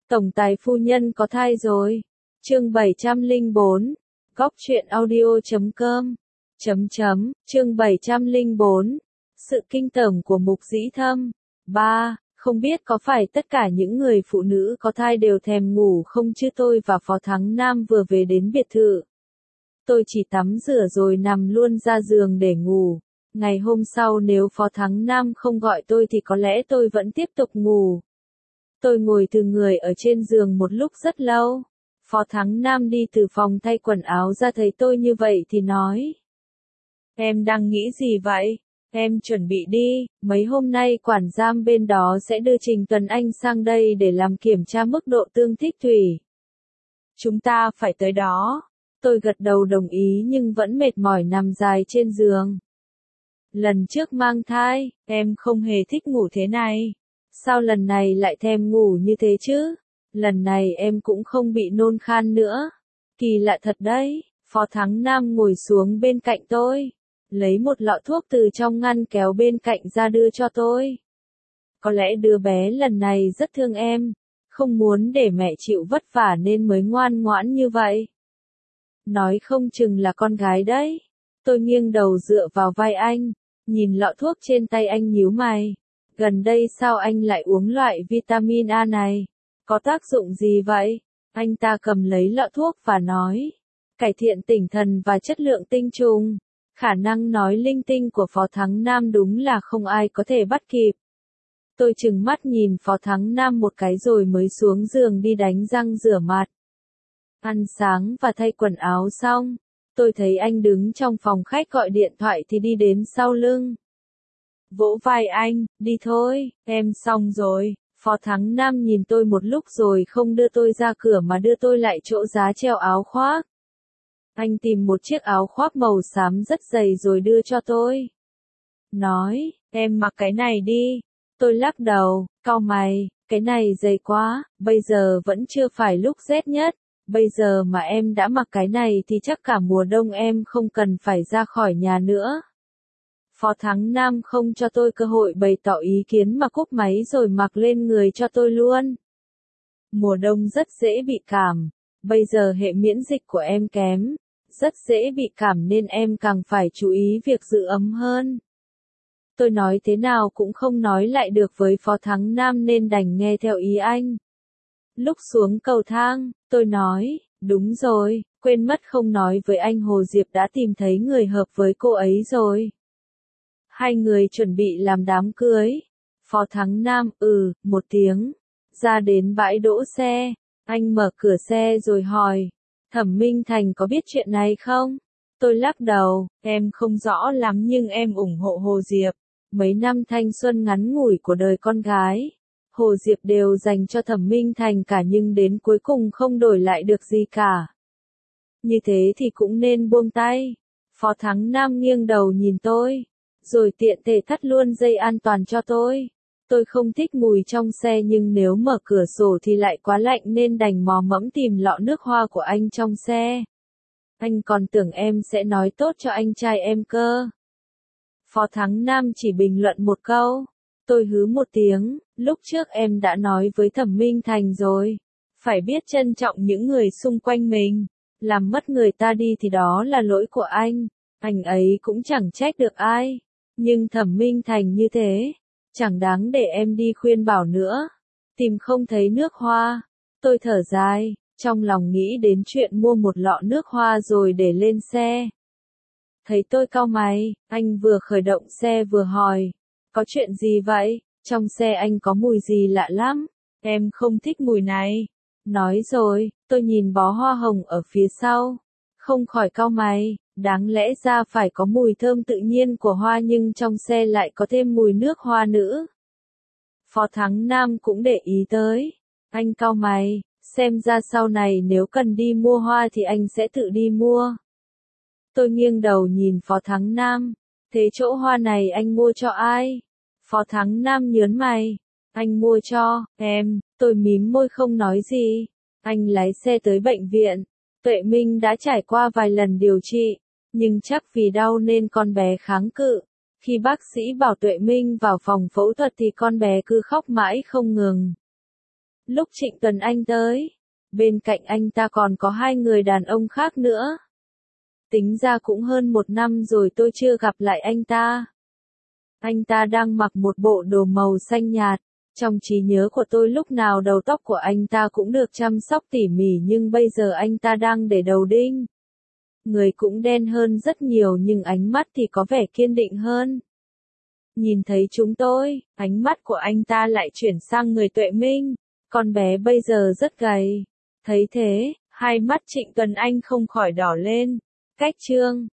Tổng tài phu nhân có thai rồi. Chương 704. Góc truyện audio.com. Chương 704. Sự kinh tởm của Mục Dĩ Thâm. 3. Không biết có phải tất cả những người phụ nữ có thai đều thèm ngủ không chứ tôi và Phó Thắng Nam vừa về đến biệt thự. Tôi chỉ tắm rửa rồi nằm luôn ra giường để ngủ. Ngày hôm sau nếu Phó Thắng Nam không gọi tôi thì có lẽ tôi vẫn tiếp tục ngủ. Tôi ngồi từ người ở trên giường một lúc rất lâu. Phó Thắng Nam đi từ phòng thay quần áo ra thấy tôi như vậy thì nói. Em đang nghĩ gì vậy? Em chuẩn bị đi, mấy hôm nay quản giam bên đó sẽ đưa Trình Tuấn Anh sang đây để làm kiểm tra mức độ tương thích thủy. Chúng ta phải tới đó. Tôi gật đầu đồng ý nhưng vẫn mệt mỏi nằm dài trên giường. Lần trước mang thai, em không hề thích ngủ thế này. Sao lần này lại thèm ngủ như thế chứ? Lần này em cũng không bị nôn khan nữa. Kỳ lạ thật đấy. Phó Thắng Nam ngồi xuống bên cạnh tôi, lấy một lọ thuốc từ trong ngăn kéo bên cạnh ra đưa cho tôi. Có lẽ đứa bé lần này rất thương em, không muốn để mẹ chịu vất vả nên mới ngoan ngoãn như vậy. Nói không chừng là con gái đấy. Tôi nghiêng đầu dựa vào vai anh, nhìn lọ thuốc trên tay anh nhíu mày. Gần đây sao anh lại uống loại vitamin A này? Có tác dụng gì vậy? Anh ta cầm lấy lọ thuốc và nói. Cải thiện tinh thần và chất lượng tinh trùng. Khả năng nói linh tinh của Phó Thắng Nam đúng là không ai có thể bắt kịp. Tôi trừng mắt nhìn Phó Thắng Nam một cái rồi mới xuống giường đi đánh răng rửa mặt. Ăn sáng và thay quần áo xong, tôi thấy anh đứng trong phòng khách gọi điện thoại thì đi đến sau lưng. Vỗ vai anh, đi thôi, em xong rồi. Phó Thắng Nam nhìn tôi một lúc rồi không đưa tôi ra cửa mà đưa tôi lại chỗ giá treo áo khoác. Anh tìm một chiếc áo khoác màu xám rất dày rồi đưa cho tôi. Nói, em mặc cái này đi. Tôi lắc đầu, cau mày, cái này dày quá, bây giờ vẫn chưa phải lúc rét nhất. Bây giờ mà em đã mặc cái này thì chắc cả mùa đông em không cần phải ra khỏi nhà nữa. Phó Thắng Nam không cho tôi cơ hội bày tỏ ý kiến mà cúp máy rồi mặc lên người cho tôi luôn. Mùa đông rất dễ bị cảm. Bây giờ hệ miễn dịch của em kém, rất dễ bị cảm nên em càng phải chú ý việc giữ ấm hơn. Tôi nói thế nào cũng không nói lại được với Phó Thắng Nam nên đành nghe theo ý anh. Lúc xuống cầu thang, tôi nói, đúng rồi, quên mất không nói với anh Hồ Diệp đã tìm thấy người hợp với cô ấy rồi. Hai người chuẩn bị làm đám cưới. Phó Thắng Nam, một tiếng. Ra đến bãi đỗ xe, anh mở cửa xe rồi hỏi, Thẩm Minh Thành có biết chuyện này không? Tôi lắc đầu, em không rõ lắm nhưng em ủng hộ Hồ Diệp. Mấy năm thanh xuân ngắn ngủi của đời con gái, Hồ Diệp đều dành cho Thẩm Minh Thành cả nhưng đến cuối cùng không đổi lại được gì cả. Như thế thì cũng nên buông tay. Phó Thắng Nam nghiêng đầu nhìn tôi, rồi tiện thể thắt luôn dây an toàn cho tôi. Tôi không thích mùi trong xe nhưng nếu mở cửa sổ thì lại quá lạnh nên đành mò mẫm tìm lọ nước hoa của anh trong xe. Anh còn tưởng em sẽ nói tốt cho anh trai em cơ. Phó Thắng Nam chỉ bình luận một câu. Tôi hứ một tiếng, lúc trước em đã nói với Thẩm Minh Thành rồi. Phải biết trân trọng những người xung quanh mình. Làm mất người ta đi thì đó là lỗi của anh ấy cũng chẳng trách được ai. Nhưng Thẩm Minh Thành như thế, chẳng đáng để em đi khuyên bảo nữa. Tìm không thấy nước hoa. Tôi thở dài, trong lòng nghĩ đến chuyện mua một lọ nước hoa rồi để lên xe. Thấy tôi cau mày, anh vừa khởi động xe vừa hỏi, có chuyện gì vậy? Trong xe anh có mùi gì lạ lắm, em không thích mùi này. Nói rồi, tôi nhìn bó hoa hồng ở phía sau, không khỏi cau mày, đáng lẽ ra phải có mùi thơm tự nhiên của hoa nhưng trong xe lại có thêm mùi nước hoa nữa. Phó Thắng Nam cũng để ý tới, anh cau mày, xem ra sau này nếu cần đi mua hoa thì anh sẽ tự đi mua. Tôi nghiêng đầu nhìn Phó Thắng Nam, thế chỗ hoa này anh mua cho ai? Phó Thắng Nam nhớn mày, anh mua cho em. Tôi mím môi không nói gì. Anh lái xe tới bệnh viện. Tuệ Minh đã trải qua vài lần điều trị, nhưng chắc vì đau nên con bé kháng cự. Khi bác sĩ bảo Tuệ Minh vào phòng phẫu thuật thì con bé cứ khóc mãi không ngừng. Lúc Trịnh Tuấn Anh tới, bên cạnh anh ta còn có 2 người đàn ông khác nữa. Tính ra cũng hơn 1 năm rồi tôi chưa gặp lại anh ta. Anh ta đang mặc một bộ đồ màu xanh nhạt. Trong trí nhớ của tôi lúc nào đầu tóc của anh ta cũng được chăm sóc tỉ mỉ, nhưng bây giờ anh ta đang để đầu đinh. Người cũng đen hơn rất nhiều nhưng ánh mắt thì có vẻ kiên định hơn. Nhìn thấy chúng tôi, ánh mắt của anh ta lại chuyển sang người Tuệ Minh. Con bé bây giờ rất gầy. Thấy thế, hai mắt Trịnh Tuấn Anh không khỏi đỏ lên. Cách chương